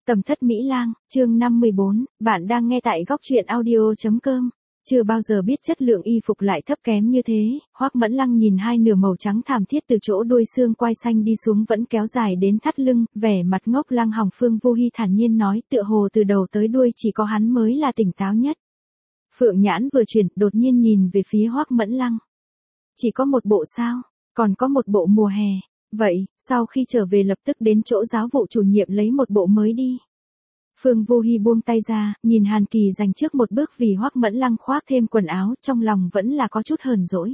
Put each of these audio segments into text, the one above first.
Tầm thất Mỹ Lang, chương 54, bạn đang nghe tại góc truyện audio.com. Chưa bao giờ biết chất lượng y phục lại thấp kém như thế, Hoắc Mẫn Lăng nhìn hai nửa màu trắng thảm thiết từ chỗ đuôi xương quai xanh đi xuống vẫn kéo dài đến thắt lưng, vẻ mặt ngốc lăng hỏng. Phương Vô Hi thản nhiên nói, tựa hồ từ đầu tới đuôi chỉ có hắn mới là tỉnh táo nhất. Phượng nhãn vừa chuyển, đột nhiên nhìn về phía Hoắc Mẫn Lăng. Chỉ có một bộ sao? Còn có một bộ mùa hè. Vậy, sau khi trở về lập tức đến chỗ giáo vụ chủ nhiệm lấy một bộ mới đi. Phương Vô Hi buông tay ra, nhìn Hàn Kỳ dành trước một bước vì Hoắc Mẫn Lăng khoác thêm quần áo, trong lòng vẫn là có chút hờn dỗi.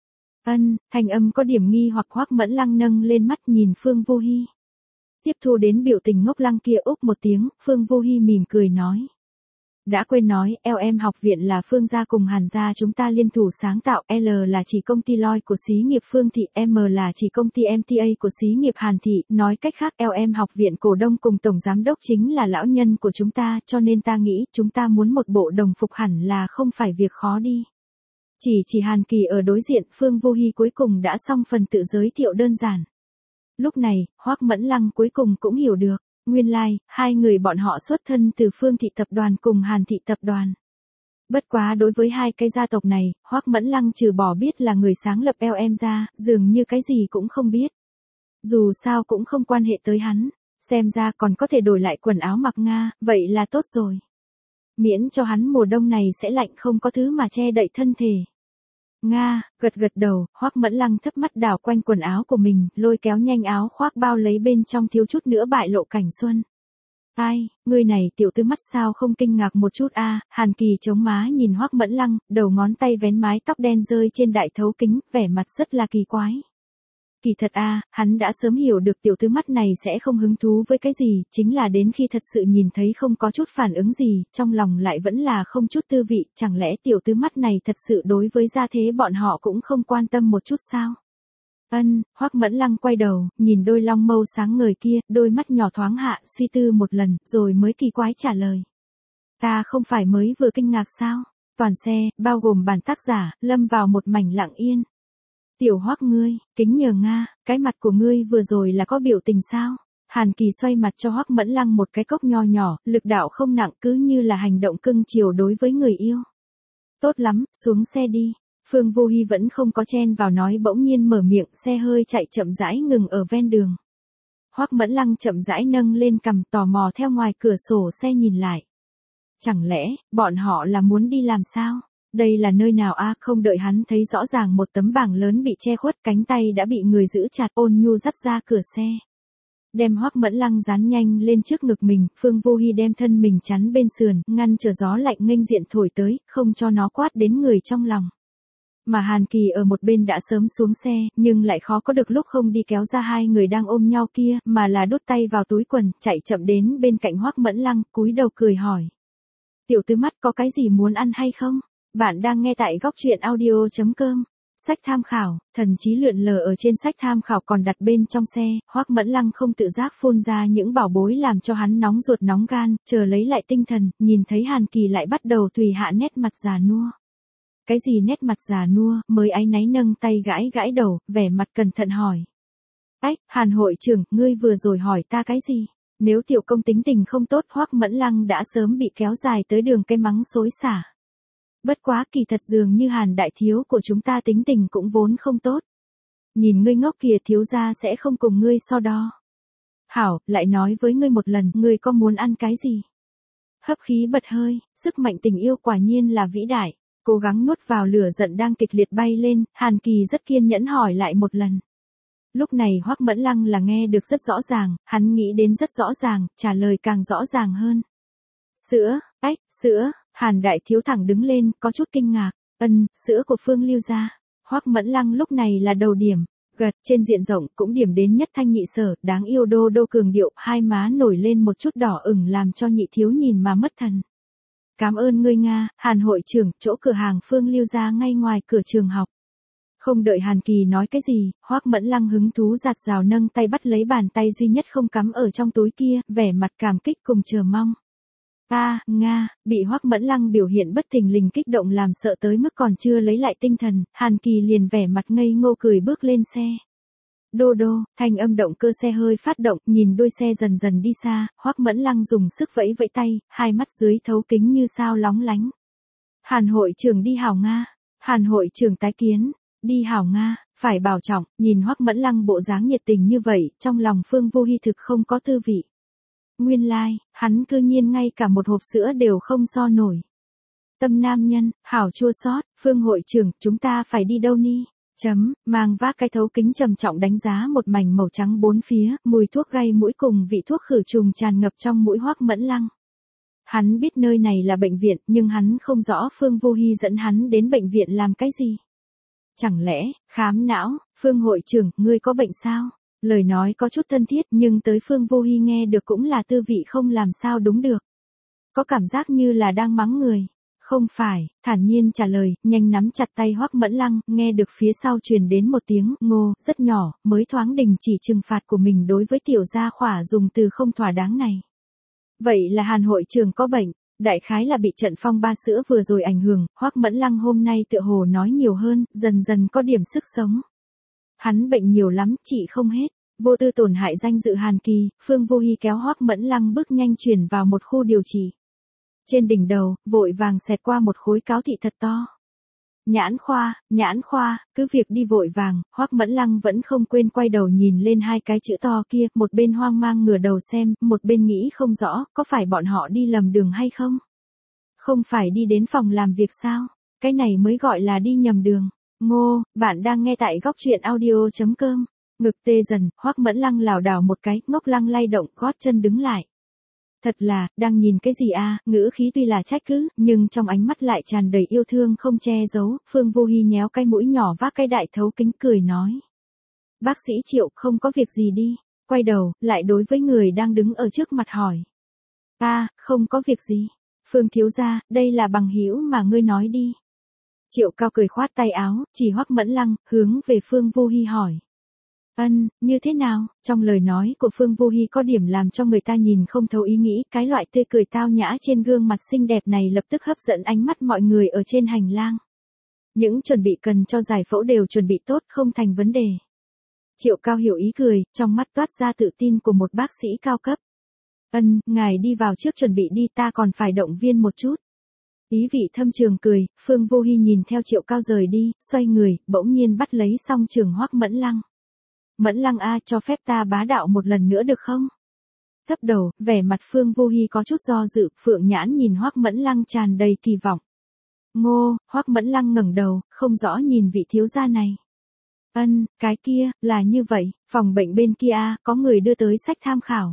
Thanh âm có điểm nghi hoặc. Hoắc Mẫn Lăng nâng lên mắt nhìn Phương Vô Hi. Tiếp thu đến biểu tình ngốc lăng kia úc một tiếng, Phương Vô Hi mỉm cười nói. Đã quên nói, LM học viện là Phương gia cùng Hàn gia chúng ta liên thủ sáng tạo, L là chỉ công ty Lloyd của xí nghiệp Phương thị, M là chỉ công ty MTA của xí nghiệp Hàn thị, nói cách khác LM học viện cổ đông cùng tổng giám đốc chính là lão nhân của chúng ta, cho nên ta nghĩ chúng ta muốn một bộ đồng phục hẳn là không phải việc khó đi. Chỉ Hàn Kỳ ở đối diện, Phương Vô Hi cuối cùng đã xong phần tự giới thiệu đơn giản. Lúc này, Hoắc Mẫn Lăng cuối cùng cũng hiểu được. Nguyên lai, hai người bọn họ xuất thân từ Phương thị tập đoàn cùng Hàn thị tập đoàn. Bất quá đối với hai cái gia tộc này, Hoắc Mẫn Lăng trừ bỏ biết là người sáng lập LM ra, dường như cái gì cũng không biết. Dù sao cũng không quan hệ tới hắn, xem ra còn có thể đổi lại quần áo mặc Nga, vậy là tốt rồi. Miễn cho hắn mùa đông này sẽ lạnh không có thứ mà che đậy thân thể. Nga, gật đầu, Hoắc Mẫn Lăng thấp mắt đảo quanh quần áo của mình, lôi kéo nhanh áo khoác bao lấy bên trong thiếu chút nữa bại lộ cảnh xuân. Ai, người này tiểu tư mắt sao không kinh ngạc một chút a? Hàn Kỳ chống má nhìn Hoắc Mẫn Lăng, đầu ngón tay vén mái tóc đen rơi trên đại thấu kính, vẻ mặt rất là kỳ quái. Kỳ thật hắn đã sớm hiểu được tiểu tư mắt này sẽ không hứng thú với cái gì, chính là đến khi thật sự nhìn thấy không có chút phản ứng gì, trong lòng lại vẫn là không chút tư vị, chẳng lẽ tiểu tư mắt này thật sự đối với gia thế bọn họ cũng không quan tâm một chút sao? Hoắc Mẫn Lăng quay đầu, nhìn đôi long mâu sáng ngời kia, đôi mắt nhỏ thoáng hạ, suy tư một lần, rồi mới kỳ quái trả lời. Ta không phải mới vừa kinh ngạc sao? Toàn xe, bao gồm bản tác giả, lâm vào một mảnh lặng yên. Tiểu Hoắc ngươi, kính nhờ Nga, cái mặt của ngươi vừa rồi là có biểu tình sao? Hàn Kỳ xoay mặt cho Hoắc Mẫn Lăng một cái cốc nho nhỏ, lực đạo không nặng, cứ như là hành động cưng chiều đối với người yêu. Tốt lắm, xuống xe đi. Phương Vô Hi vẫn không có chen vào nói, bỗng nhiên mở miệng, xe hơi chạy chậm rãi ngừng ở ven đường. Hoắc Mẫn Lăng chậm rãi nâng lên cằm, tò mò theo ngoài cửa sổ xe nhìn lại. Chẳng lẽ, bọn họ là muốn đi làm sao? Đây là nơi nào a? Không đợi hắn thấy rõ ràng một tấm bảng lớn bị che khuất, cánh tay đã bị người giữ chặt, ôn nhu dắt ra cửa xe. Đem Hoắc Mẫn Lăng dán nhanh lên trước ngực mình, Phương Vô Hi đem thân mình chắn bên sườn, ngăn trở gió lạnh nghênh diện thổi tới, không cho nó quát đến người trong lòng. Mà Hàn Kỳ ở một bên đã sớm xuống xe, nhưng lại khó có được lúc không đi kéo ra hai người đang ôm nhau kia, mà là đút tay vào túi quần, chạy chậm đến bên cạnh Hoắc Mẫn Lăng, cúi đầu cười hỏi. Tiểu tư mắt có cái gì muốn ăn hay không? Bạn đang nghe tại góc truyện audio.com. Sách tham khảo, thần trí lượn lờ ở trên sách tham khảo còn đặt bên trong xe, Hoắc Mẫn Lăng không tự giác phun ra những bảo bối làm cho hắn nóng ruột nóng gan, chờ lấy lại tinh thần, nhìn thấy Hàn Kỳ lại bắt đầu tùy hạ nét mặt già nua. Cái gì nét mặt già nua, mới áy náy nâng tay gãi đầu, vẻ mặt cẩn thận hỏi. Hàn hội trưởng, ngươi vừa rồi hỏi ta cái gì? Nếu tiểu công tính tình không tốt, Hoắc Mẫn Lăng đã sớm bị kéo dài tới đường cây mắng xối xả. Bất quá kỳ thật dường như Hàn đại thiếu của chúng ta tính tình cũng vốn không tốt. Nhìn ngươi ngốc kìa, thiếu gia sẽ không cùng ngươi so đo. Hảo, lại nói với ngươi một lần, ngươi có muốn ăn cái gì? Hấp khí bật hơi, sức mạnh tình yêu quả nhiên là vĩ đại. Cố gắng nuốt vào lửa giận đang kịch liệt bay lên, Hàn Kỳ rất kiên nhẫn hỏi lại một lần. Lúc này Hoắc Mẫn Lăng là nghe được rất rõ ràng, hắn nghĩ đến rất rõ ràng, trả lời càng rõ ràng hơn. Sữa, sữa, Hàn đại thiếu thẳng đứng lên, có chút kinh ngạc. Sữa của Phương Lưu gia. Hoắc Mẫn Lăng lúc này là đầu điểm, gật, trên diện rộng cũng điểm đến nhất thanh nhị sở, đáng yêu đô cường điệu, hai má nổi lên một chút đỏ ửng làm cho nhị thiếu nhìn mà mất thần. Cảm ơn ngươi Nga, Hàn hội trưởng, chỗ cửa hàng Phương Lưu gia ngay ngoài cửa trường học. Không đợi Hàn Kỳ nói cái gì, Hoắc Mẫn Lăng hứng thú giạt rào nâng tay bắt lấy bàn tay duy nhất không cắm ở trong túi kia, vẻ mặt cảm kích cùng chờ mong. Nga, bị Hoắc Mẫn Lăng biểu hiện bất thình lình kích động làm sợ tới mức còn chưa lấy lại tinh thần, Hàn Kỳ liền vẻ mặt ngây ngô cười bước lên xe. Đô đô, thanh âm động cơ xe hơi phát động, nhìn đuôi xe dần dần đi xa, Hoắc Mẫn Lăng dùng sức vẫy vẫy tay, hai mắt dưới thấu kính như sao lóng lánh. Hàn hội trưởng đi hảo Nga, Hàn hội trưởng tái kiến, đi hảo Nga, phải bảo trọng, nhìn Hoắc Mẫn Lăng bộ dáng nhiệt tình như vậy, trong lòng Phương Vô Hi thực không có tư vị. Nguyên lai, hắn cư nhiên ngay cả một hộp sữa đều không so nổi. Tâm nam nhân, hảo chua xót, Phương hội trưởng, chúng ta phải đi đâu ni? Mang vác cái thấu kính trầm trọng đánh giá một mảnh màu trắng bốn phía, mùi thuốc gây mũi cùng vị thuốc khử trùng tràn ngập trong mũi Hoắc Mẫn Lăng. Hắn biết nơi này là bệnh viện, nhưng hắn không rõ Phương Vô Hi dẫn hắn đến bệnh viện làm cái gì. Chẳng lẽ, khám não, Phương hội trưởng, ngươi có bệnh sao? Lời nói có chút thân thiết nhưng tới Phương Vô Hi nghe được cũng là tư vị không làm sao đúng được. Có cảm giác như là đang mắng người. Không phải, thản nhiên trả lời, nhanh nắm chặt tay Hoắc Mẫn Lăng, nghe được phía sau truyền đến một tiếng ngô, rất nhỏ, mới thoáng đình chỉ trừng phạt của mình đối với tiểu gia khỏa dùng từ không thỏa đáng này. Vậy là Hàn hội trưởng có bệnh, đại khái là bị trận phong ba sữa vừa rồi ảnh hưởng, Hoắc Mẫn Lăng hôm nay tựa hồ nói nhiều hơn, dần dần có điểm sức sống. Hắn bệnh nhiều lắm, trị không hết, vô tư tổn hại danh dự Hàn Kỳ, Phương Vô Hi kéo Hoắc Mẫn Lăng bước nhanh chuyển vào một khu điều trị. Trên đỉnh đầu, vội vàng xẹt qua một khối cáo thị thật to. Nhãn khoa, cứ việc đi vội vàng, Hoắc Mẫn Lăng vẫn không quên quay đầu nhìn lên hai cái chữ to kia, một bên hoang mang ngửa đầu xem, một bên nghĩ không rõ, có phải bọn họ đi lầm đường hay không? Không phải đi đến phòng làm việc sao? Cái này mới gọi là đi nhầm đường. Ngô, bạn đang nghe tại góc truyện audio.com. Ngực tê dần, Hoắc Mẫn Lăng lảo đảo một cái, ngốc lăng lay động, gót chân đứng lại. Thật là, đang nhìn cái gì a? Ngữ khí tuy là trách cứ, nhưng trong ánh mắt lại tràn đầy yêu thương không che giấu, Phương Vô Hi nhéo cái mũi nhỏ vác cái đại thấu kính cười nói. Bác sĩ Triệu, không có việc gì đi, quay đầu, lại đối với người đang đứng ở trước mặt hỏi. Không có việc gì, Phương thiếu gia, đây là bằng hữu mà ngươi nói đi. Triệu Cao cười khoát tay áo, chỉ Hoắc Mẫn Lăng, hướng về Phương Vô Hi hỏi. Như thế nào? Trong lời nói của Phương Vô Hi có điểm làm cho người ta nhìn không thấu ý nghĩ, cái loại tươi cười tao nhã trên gương mặt xinh đẹp này lập tức hấp dẫn ánh mắt mọi người ở trên hành lang. Những chuẩn bị cần cho giải phẫu đều chuẩn bị tốt, không thành vấn đề. Triệu Cao hiểu ý cười, trong mắt toát ra tự tin của một bác sĩ cao cấp. Ngài đi vào trước chuẩn bị đi, ta còn phải động viên một chút. Ý vị thâm trường cười, Phương Vô Hi nhìn theo Triệu Cao rời đi, xoay người, bỗng nhiên bắt lấy song trường Hoắc Mẫn Lăng. Mẫn Lăng cho phép ta bá đạo một lần nữa được không? Thấp đầu, vẻ mặt Phương Vô Hi có chút do dự, phượng nhãn nhìn Hoắc Mẫn Lăng tràn đầy kỳ vọng. Ngô, Hoắc Mẫn Lăng ngẩng đầu, không rõ nhìn vị thiếu gia này. Cái kia, là như vậy, phòng bệnh bên kia có người đưa tới sách tham khảo.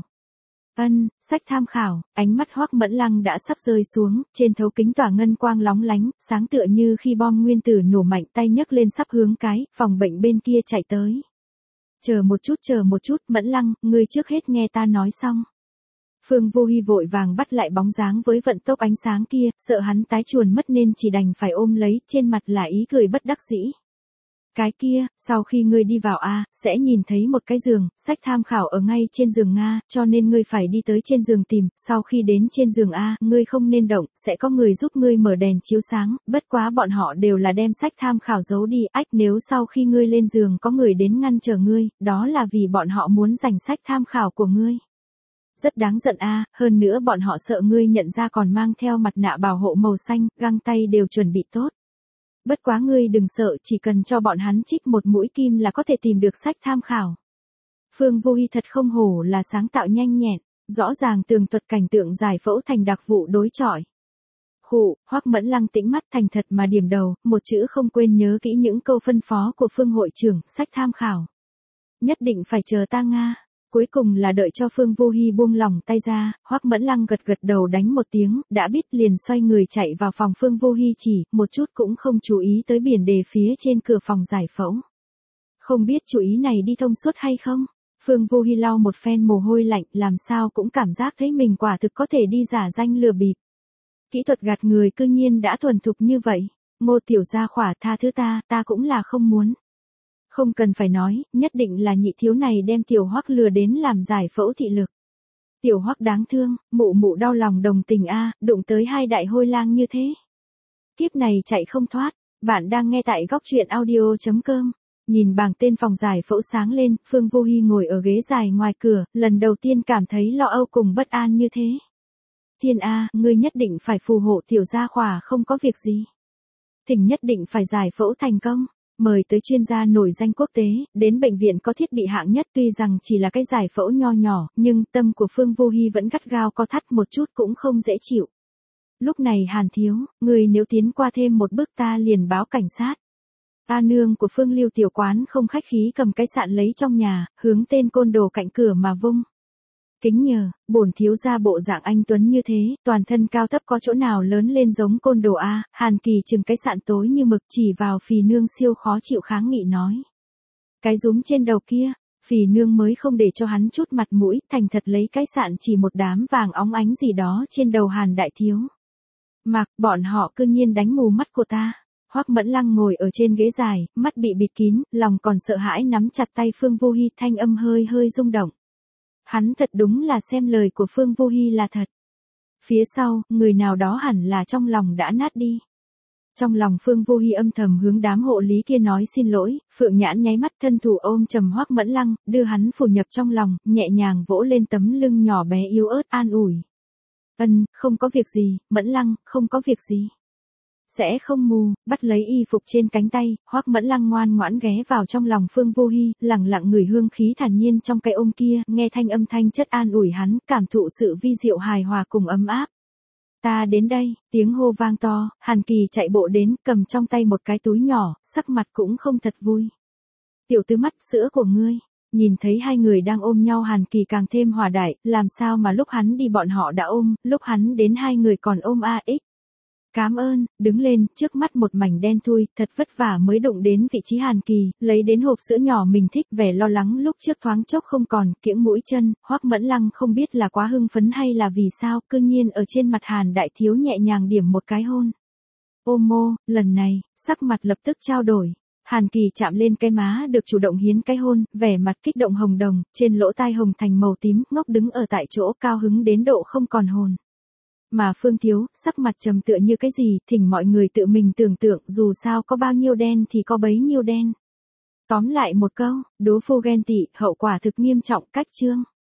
Sách tham khảo, ánh mắt Hoắc Mẫn Lăng đã sắp rơi xuống, trên thấu kính tỏa ngân quang lóng lánh, sáng tựa như khi bom nguyên tử nổ mạnh, tay nhấc lên sắp hướng cái, phòng bệnh bên kia chạy tới. Chờ một chút, Mẫn Lăng, ngươi trước hết nghe ta nói xong. Phương Vô Hi vội vàng bắt lại bóng dáng với vận tốc ánh sáng kia, sợ hắn tái chuồn mất nên chỉ đành phải ôm lấy, trên mặt là ý cười bất đắc dĩ. Cái kia, sau khi ngươi đi vào sẽ nhìn thấy một cái giường, sách tham khảo ở ngay trên giường Nga, cho nên ngươi phải đi tới trên giường tìm, sau khi đến trên giường ngươi không nên động, sẽ có người giúp ngươi mở đèn chiếu sáng, bất quá bọn họ đều là đem sách tham khảo giấu đi, nếu sau khi ngươi lên giường có người đến ngăn trở ngươi, đó là vì bọn họ muốn giành sách tham khảo của ngươi. Rất đáng giận hơn nữa bọn họ sợ ngươi nhận ra còn mang theo mặt nạ bảo hộ màu xanh, găng tay đều chuẩn bị tốt. Bất quá ngươi đừng sợ, chỉ cần cho bọn hắn trích một mũi kim là có thể tìm được sách tham khảo. Phương Vô Hi thật không hổ là sáng tạo nhanh nhẹn, rõ ràng tường thuật cảnh tượng giải phẫu thành đặc vụ đối chọi. Hoắc Mẫn Lăng tĩnh mắt thành thật mà điểm đầu, một chữ không quên nhớ kỹ những câu phân phó của Phương hội trưởng, sách tham khảo. Nhất định phải chờ ta Nga. Cuối cùng là đợi cho Phương Vô Hi buông lỏng tay ra, Hoắc Mẫn Lăng gật gật đầu đánh một tiếng, đã biết liền xoay người chạy vào phòng Phương Vô Hi chỉ, một chút cũng không chú ý tới biển đề phía trên cửa phòng giải phẫu. Không biết chú ý này đi thông suốt hay không? Phương Vô Hi lau một phen mồ hôi lạnh, làm sao cũng cảm giác thấy mình quả thực có thể đi giả danh lừa bịp. Kỹ thuật gạt người cư nhiên đã thuần thục như vậy. Ngô tiểu gia khỏa tha thứ ta cũng là không muốn. Không cần phải nói, nhất định là nhị thiếu này đem tiểu Hoắc lừa đến làm giải phẫu thị lực. Tiểu Hoắc đáng thương, mụ đau lòng đồng tình đụng tới hai đại hôi lang như thế. Kiếp này chạy không thoát, bạn đang nghe tại góc truyện audio.com. Nhìn bảng tên phòng giải phẫu sáng lên, Phương Vô Hi ngồi ở ghế dài ngoài cửa, lần đầu tiên cảm thấy lo âu cùng bất an như thế. Thiên A, ngươi nhất định phải phù hộ tiểu gia khỏa không có việc gì. Thỉnh nhất định phải giải phẫu thành công. Mời tới chuyên gia nổi danh quốc tế, đến bệnh viện có thiết bị hạng nhất, tuy rằng chỉ là cái giải phẫu nho nhỏ, nhưng tâm của Phương Vô Hi vẫn gắt gao co thắt, một chút cũng không dễ chịu. Lúc này Hàn thiếu, người nếu tiến qua thêm một bước ta liền báo cảnh sát. A nương của Phương Lưu tiểu quán không khách khí cầm cái sạn lấy trong nhà, hướng tên côn đồ cạnh cửa mà vung. Kính nhờ, bổn thiếu gia bộ dạng anh tuấn như thế, toàn thân cao thấp có chỗ nào lớn lên giống côn đồ a? Hàn Kỳ chừng cái sạn tối như mực chỉ vào Phì nương siêu khó chịu kháng nghị nói. Cái rúm trên đầu kia, Phì nương mới không để cho hắn chút mặt mũi, thành thật lấy cái sạn chỉ một đám vàng óng ánh gì đó trên đầu Hàn đại thiếu. Mặc, bọn họ cư nhiên đánh mù mắt của ta. Hoắc Mẫn Lăng ngồi ở trên ghế dài, mắt bị bịt kín, lòng còn sợ hãi nắm chặt tay Phương Vô Hi, thanh âm hơi hơi rung động. Hắn thật đúng là xem lời của Phương Vô Hi là thật. Phía sau, người nào đó hẳn là trong lòng đã nát đi. Trong lòng Phương Vô Hi âm thầm hướng đám hộ lý kia nói xin lỗi, Phượng Nhãn nháy mắt thân thủ ôm trầm Hoắc Mẫn Lăng, đưa hắn phủ nhập trong lòng, nhẹ nhàng vỗ lên tấm lưng nhỏ bé yếu ớt an ủi. Không có việc gì, Mẫn Lăng, không có việc gì. Sẽ không mù, bắt lấy y phục trên cánh tay, Hoắc Mẫn Lăng ngoan ngoãn ghé vào trong lòng Phương Vô Hi, lặng lặng ngửi hương khí thản nhiên trong cái ôm kia, nghe thanh âm thanh chất an ủi hắn, cảm thụ sự vi diệu hài hòa cùng ấm áp. Ta đến đây, tiếng hô vang to, Hàn Kỳ chạy bộ đến, cầm trong tay một cái túi nhỏ, sắc mặt cũng không thật vui. Tiểu tứ mắt sữa của ngươi. Nhìn thấy hai người đang ôm nhau, Hàn Kỳ càng thêm hòa đại, làm sao mà lúc hắn đi bọn họ đã ôm, lúc hắn đến hai người còn ôm AX. Cám ơn, đứng lên, trước mắt một mảnh đen thui, thật vất vả mới đụng đến vị trí Hàn Kỳ, lấy đến hộp sữa nhỏ mình thích, vẻ lo lắng lúc trước thoáng chốc không còn, kiễng mũi chân, Hoắc Mẫn Lăng không biết là quá hưng phấn hay là vì sao, cư nhiên ở trên mặt Hàn đại thiếu nhẹ nhàng điểm một cái hôn. Ôm mô, lần này, sắc mặt lập tức trao đổi. Hàn Kỳ chạm lên cái má được chủ động hiến cái hôn, vẻ mặt kích động hồng đồng, trên lỗ tai hồng thành màu tím, ngốc đứng ở tại chỗ cao hứng đến độ không còn hồn. Mà Phương Thiếu, sắc mặt trầm tựa như cái gì, thỉnh mọi người tự mình tưởng tượng, dù sao có bao nhiêu đen thì có bấy nhiêu đen. Tóm lại một câu, đố phu ghen tị, hậu quả thực nghiêm trọng, cách chương.